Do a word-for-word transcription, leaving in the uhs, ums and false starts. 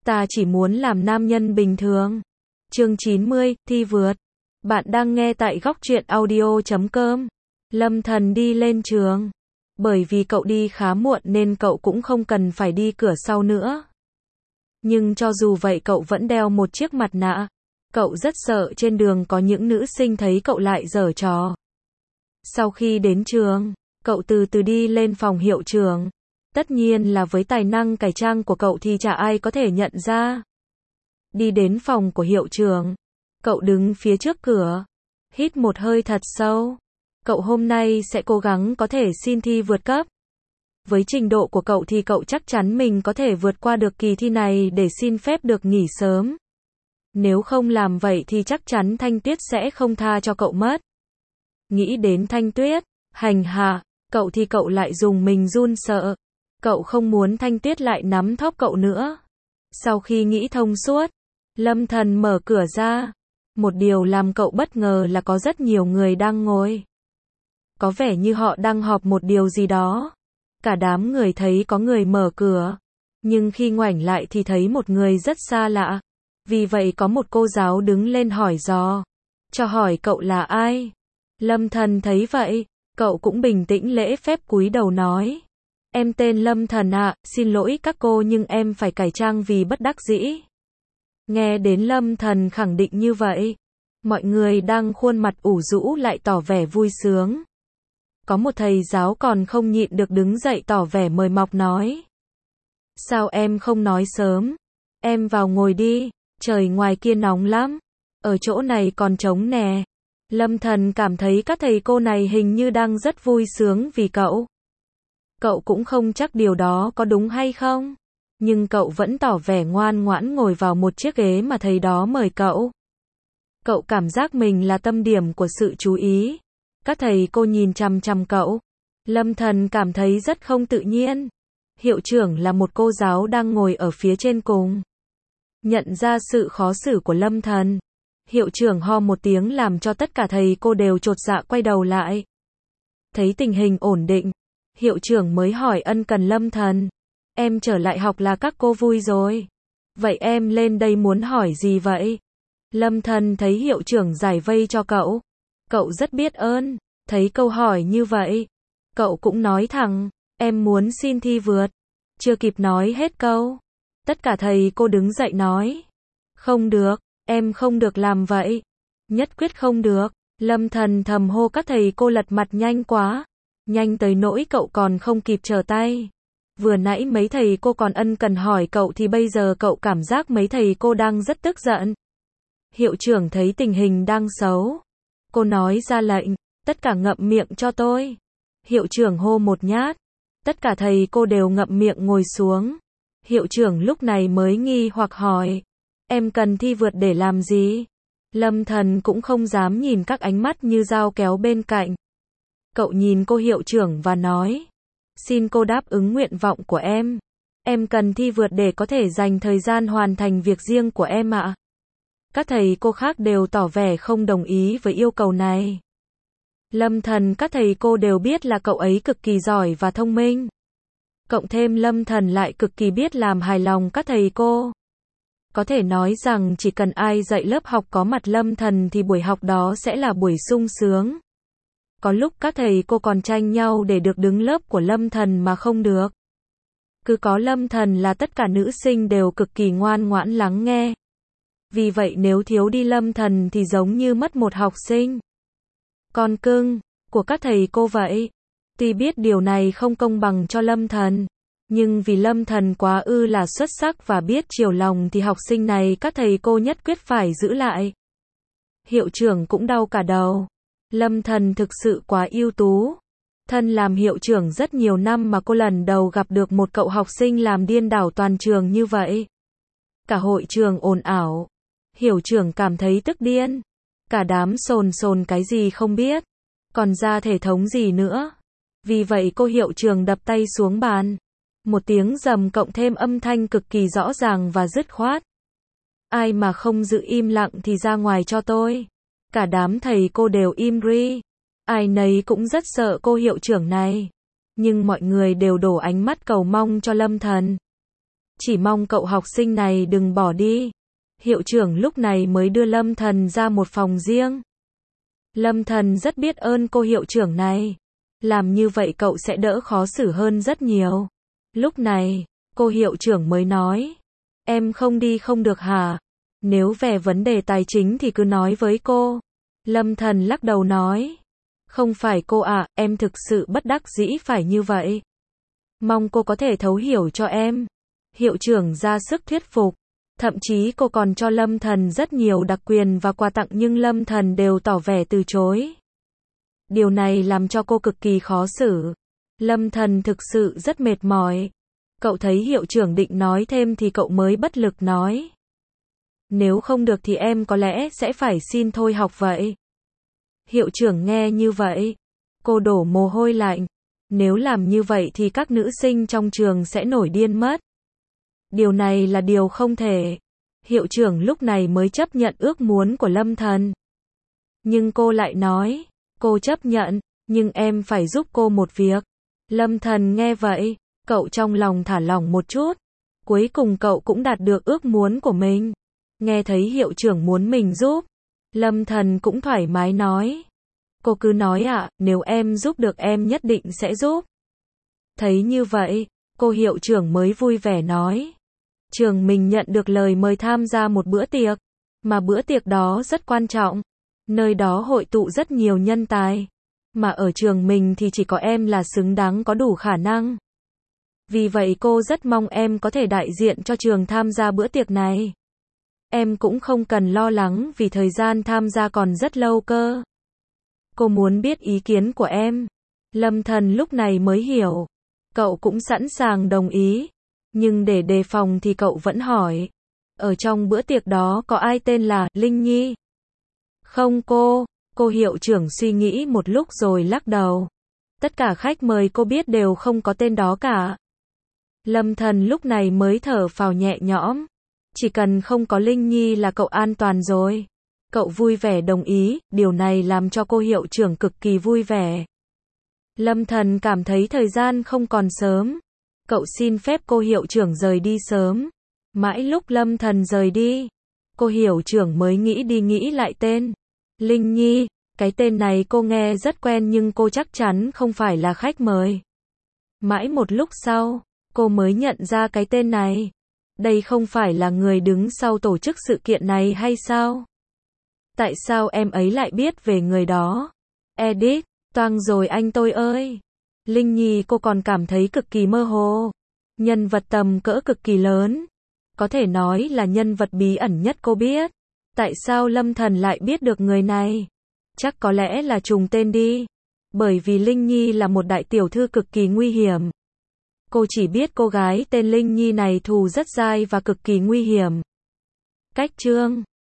Ta chỉ muốn làm nam nhân bình thường. Chương chín mươi, thi vượt. Bạn đang nghe tại góc truyện audio chấm com. Lâm Thần đi lên trường. Bởi vì cậu đi khá muộn nên cậu cũng không cần phải đi cửa sau nữa. Nhưng cho dù vậy cậu vẫn đeo một chiếc mặt nạ. Cậu rất sợ trên đường có những nữ sinh thấy cậu lại giở trò. Sau khi đến trường, cậu từ từ đi lên phòng hiệu trưởng. Tất nhiên là với tài năng cải trang của cậu thì chả ai có thể nhận ra. Đi đến phòng của hiệu trưởng. Cậu đứng phía trước cửa. Hít một hơi thật sâu. Cậu hôm nay sẽ cố gắng có thể xin thi vượt cấp. Với trình độ của cậu thì cậu chắc chắn mình có thể vượt qua được kỳ thi này để xin phép được nghỉ sớm. Nếu không làm vậy thì chắc chắn Thanh Tuyết sẽ không tha cho cậu mất. Nghĩ đến Thanh Tuyết, hành hạ, cậu thì cậu lại dùng mình run sợ. Cậu không muốn Thanh Tuyết lại nắm thóp cậu nữa. Sau khi nghĩ thông suốt, Lâm Thần mở cửa ra. Một điều làm cậu bất ngờ là có rất nhiều người đang ngồi. Có vẻ như họ đang họp một điều gì đó. Cả đám người thấy có người mở cửa. Nhưng khi ngoảnh lại thì thấy một người rất xa lạ. Vì vậy có một cô giáo đứng lên hỏi dò. Cho hỏi cậu là ai? Lâm Thần thấy vậy, cậu cũng bình tĩnh lễ phép cúi đầu nói. Em tên Lâm Thần ạ, xin lỗi các cô nhưng em phải cải trang vì bất đắc dĩ. Nghe đến Lâm Thần khẳng định như vậy, mọi người đang khuôn mặt ủ rũ lại tỏ vẻ vui sướng. Có một thầy giáo còn không nhịn được đứng dậy tỏ vẻ mời mọc nói. Sao em không nói sớm? Em vào ngồi đi, trời ngoài kia nóng lắm. Ở chỗ này còn trống nè. Lâm Thần cảm thấy các thầy cô này hình như đang rất vui sướng vì cậu. Cậu cũng không chắc điều đó có đúng hay không. Nhưng cậu vẫn tỏ vẻ ngoan ngoãn ngồi vào một chiếc ghế mà thầy đó mời cậu. Cậu cảm giác mình là tâm điểm của sự chú ý. Các thầy cô nhìn chằm chằm cậu. Lâm Thần cảm thấy rất không tự nhiên. Hiệu trưởng là một cô giáo đang ngồi ở phía trên cùng. Nhận ra sự khó xử của Lâm Thần. Hiệu trưởng ho một tiếng làm cho tất cả thầy cô đều chột dạ quay đầu lại. Thấy tình hình ổn định. Hiệu trưởng mới hỏi ân cần Lâm Thần. Em trở lại học là các cô vui rồi. Vậy em lên đây muốn hỏi gì vậy? Lâm Thần thấy hiệu trưởng giải vây cho cậu. Cậu rất biết ơn. Thấy câu hỏi như vậy. Cậu cũng nói thẳng. Em muốn xin thi vượt. Chưa kịp nói hết câu. Tất cả thầy cô đứng dậy nói. Không được. Em không được làm vậy. Nhất quyết không được. Lâm Thần thầm hô các thầy cô lật mặt nhanh quá. Nhanh tới nỗi cậu còn không kịp trở tay. Vừa nãy mấy thầy cô còn ân cần hỏi cậu thì bây giờ cậu cảm giác mấy thầy cô đang rất tức giận. Hiệu trưởng thấy tình hình đang xấu. Cô nói ra lệnh, tất cả ngậm miệng cho tôi. Hiệu trưởng hô một nhát. Tất cả thầy cô đều ngậm miệng ngồi xuống. Hiệu trưởng lúc này mới nghi hoặc hỏi. Em cần thi vượt để làm gì? Lâm Thần cũng không dám nhìn các ánh mắt như dao kéo bên cạnh. Cậu nhìn cô hiệu trưởng và nói. Xin cô đáp ứng nguyện vọng của em. Em cần thi vượt để có thể dành thời gian hoàn thành việc riêng của em ạ. Các thầy cô khác đều tỏ vẻ không đồng ý với yêu cầu này. Lâm Thần các thầy cô đều biết là cậu ấy cực kỳ giỏi và thông minh. Cộng thêm Lâm Thần lại cực kỳ biết làm hài lòng các thầy cô. Có thể nói rằng chỉ cần ai dạy lớp học có mặt Lâm Thần thì buổi học đó sẽ là buổi sung sướng. Có lúc các thầy cô còn tranh nhau để được đứng lớp của Lâm Thần mà không được. Cứ có Lâm Thần là tất cả nữ sinh đều cực kỳ ngoan ngoãn lắng nghe. Vì vậy nếu thiếu đi Lâm Thần thì giống như mất một học sinh. Con cưng, của các thầy cô vậy. Tuy biết điều này không công bằng cho Lâm Thần. Nhưng vì Lâm Thần quá ư là xuất sắc và biết chiều lòng thì học sinh này các thầy cô nhất quyết phải giữ lại. Hiệu trưởng cũng đau cả đầu. Lâm Thần thực sự quá ưu tú. Thân làm hiệu trưởng rất nhiều năm mà cô lần đầu gặp được một cậu học sinh làm điên đảo toàn trường như vậy. Cả hội trường ồn ào. Hiệu trưởng cảm thấy tức điên. Cả đám sồn sồn cái gì không biết. Còn ra thể thống gì nữa. Vì vậy cô hiệu trưởng đập tay xuống bàn. Một tiếng rầm cộng thêm âm thanh cực kỳ rõ ràng và dứt khoát. Ai mà không giữ im lặng thì ra ngoài cho tôi. Cả đám thầy cô đều im ri. Ai nấy cũng rất sợ cô hiệu trưởng này. Nhưng mọi người đều đổ ánh mắt cầu mong cho Lâm Thần. Chỉ mong cậu học sinh này đừng bỏ đi. Hiệu trưởng lúc này mới đưa Lâm Thần ra một phòng riêng. Lâm Thần rất biết ơn cô hiệu trưởng này. Làm như vậy cậu sẽ đỡ khó xử hơn rất nhiều. Lúc này, cô hiệu trưởng mới nói. Em không đi không được hả? Nếu về vấn đề tài chính thì cứ nói với cô. Lâm Thần lắc đầu nói. Không phải cô ạ, em thực sự bất đắc dĩ phải như vậy. Mong cô có thể thấu hiểu cho em. Hiệu trưởng ra sức thuyết phục. Thậm chí cô còn cho Lâm Thần rất nhiều đặc quyền và quà tặng nhưng Lâm Thần đều tỏ vẻ từ chối. Điều này làm cho cô cực kỳ khó xử. Lâm Thần thực sự rất mệt mỏi. Cậu thấy hiệu trưởng định nói thêm thì cậu mới bất lực nói. Nếu không được thì em có lẽ sẽ phải xin thôi học vậy. Hiệu trưởng nghe như vậy. Cô đổ mồ hôi lạnh. Nếu làm như vậy thì các nữ sinh trong trường sẽ nổi điên mất. Điều này là điều không thể. Hiệu trưởng lúc này mới chấp nhận ước muốn của Lâm Thần. Nhưng cô lại nói. Cô chấp nhận, nhưng em phải giúp cô một việc. Lâm Thần nghe vậy. Cậu trong lòng thả lỏng một chút. Cuối cùng cậu cũng đạt được ước muốn của mình. Nghe thấy hiệu trưởng muốn mình giúp. Lâm Thần cũng thoải mái nói. Cô cứ nói ạ, à, nếu em giúp được em nhất định sẽ giúp. Thấy như vậy, cô hiệu trưởng mới vui vẻ nói. Trường mình nhận được lời mời tham gia một bữa tiệc. Mà bữa tiệc đó rất quan trọng. Nơi đó hội tụ rất nhiều nhân tài. Mà ở trường mình thì chỉ có em là xứng đáng có đủ khả năng. Vì vậy cô rất mong em có thể đại diện cho trường tham gia bữa tiệc này. Em cũng không cần lo lắng vì thời gian tham gia còn rất lâu cơ. Cô muốn biết ý kiến của em. Lâm Thần lúc này mới hiểu. Cậu cũng sẵn sàng đồng ý. Nhưng để đề phòng thì cậu vẫn hỏi. Ở trong bữa tiệc đó có ai tên là Linh Nhi? Không cô. Cô hiệu trưởng suy nghĩ một lúc rồi lắc đầu. Tất cả khách mời cô biết đều không có tên đó cả. Lâm Thần lúc này mới thở phào nhẹ nhõm. Chỉ cần không có Linh Nhi là cậu an toàn rồi. Cậu vui vẻ đồng ý, điều này làm cho cô hiệu trưởng cực kỳ vui vẻ. Lâm Thần cảm thấy thời gian không còn sớm. Cậu xin phép cô hiệu trưởng rời đi sớm. Mãi lúc Lâm Thần rời đi, cô hiệu trưởng mới nghĩ đi nghĩ lại tên. Linh Nhi, cái tên này cô nghe rất quen nhưng cô chắc chắn không phải là khách mời. Mãi một lúc sau, cô mới nhận ra cái tên này. Đây không phải là người đứng sau tổ chức sự kiện này hay sao? Tại sao em ấy lại biết về người đó? Edit, toang rồi anh tôi ơi. Linh Nhi cô còn cảm thấy cực kỳ mơ hồ. Nhân vật tầm cỡ cực kỳ lớn. Có thể nói là nhân vật bí ẩn nhất cô biết. Tại sao Lâm Thần lại biết được người này? Chắc có lẽ là trùng tên đi. Bởi vì Linh Nhi là một đại tiểu thư cực kỳ nguy hiểm. Cô chỉ biết cô gái tên Linh Nhi này thù rất dai và cực kỳ nguy hiểm. Cách chương